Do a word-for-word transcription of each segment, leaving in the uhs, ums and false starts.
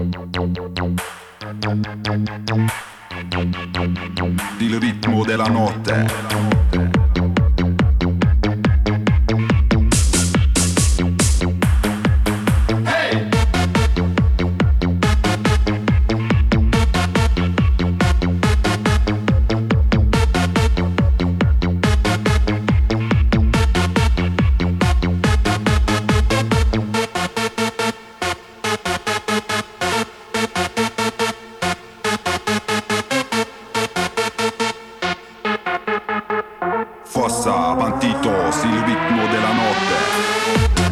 Il ritmo della notte. Fossa, Pantitos, il ritmo della notte.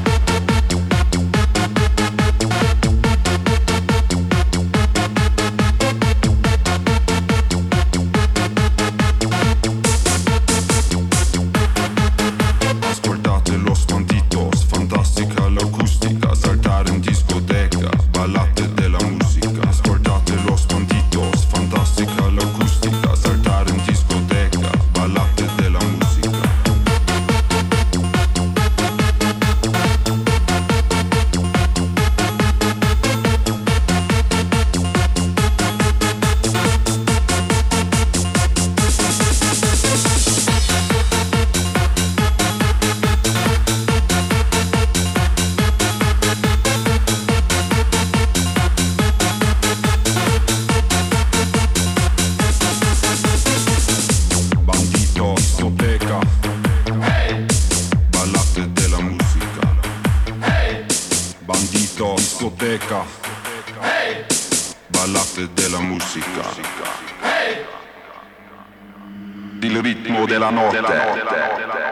Ascoltate los Pantitos, fantastica l'acustica, saltare in discoteca, ballate della musica. Ascoltate los Pantitos, fantastica l'acustica, saltare in discoteca, ballate della musica. Discoteca, ballate della musica, il ritmo della notte.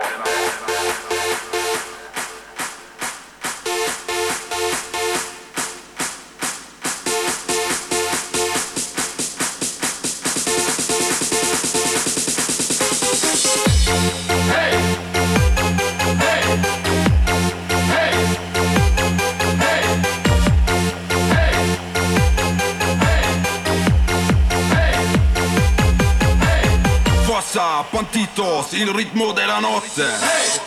Fossa, Pantitos, il ritmo della notte. Hey!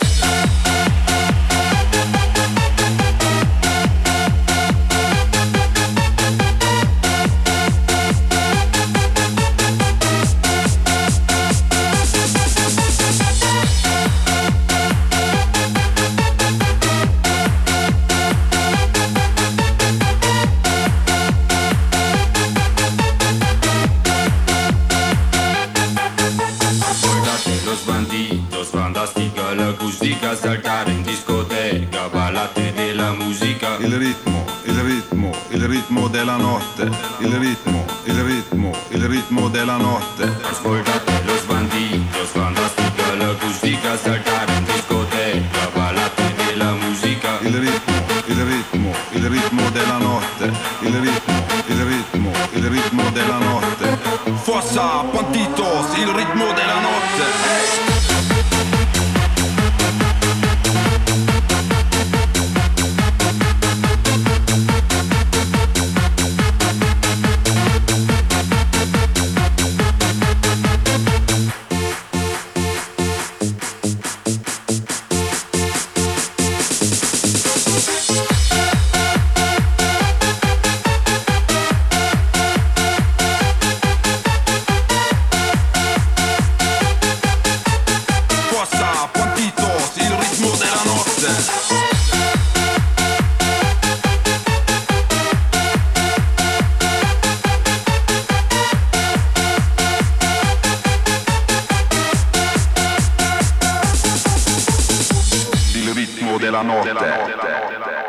Fantastica l'acustica, saltare in discoteca, ballate della musica. Il ritmo, il ritmo, il ritmo della notte. Il ritmo, il ritmo, il ritmo della notte. Ascoltate los bandidos, fantastica l'acustica, saltare in discoteca, ballate della musica. Il ritmo, il ritmo, il ritmo della notte. Il ritmo, il ritmo, il ritmo della notte. Fossa, Pantitos, il ritmo della notte. Della notte. Della notte.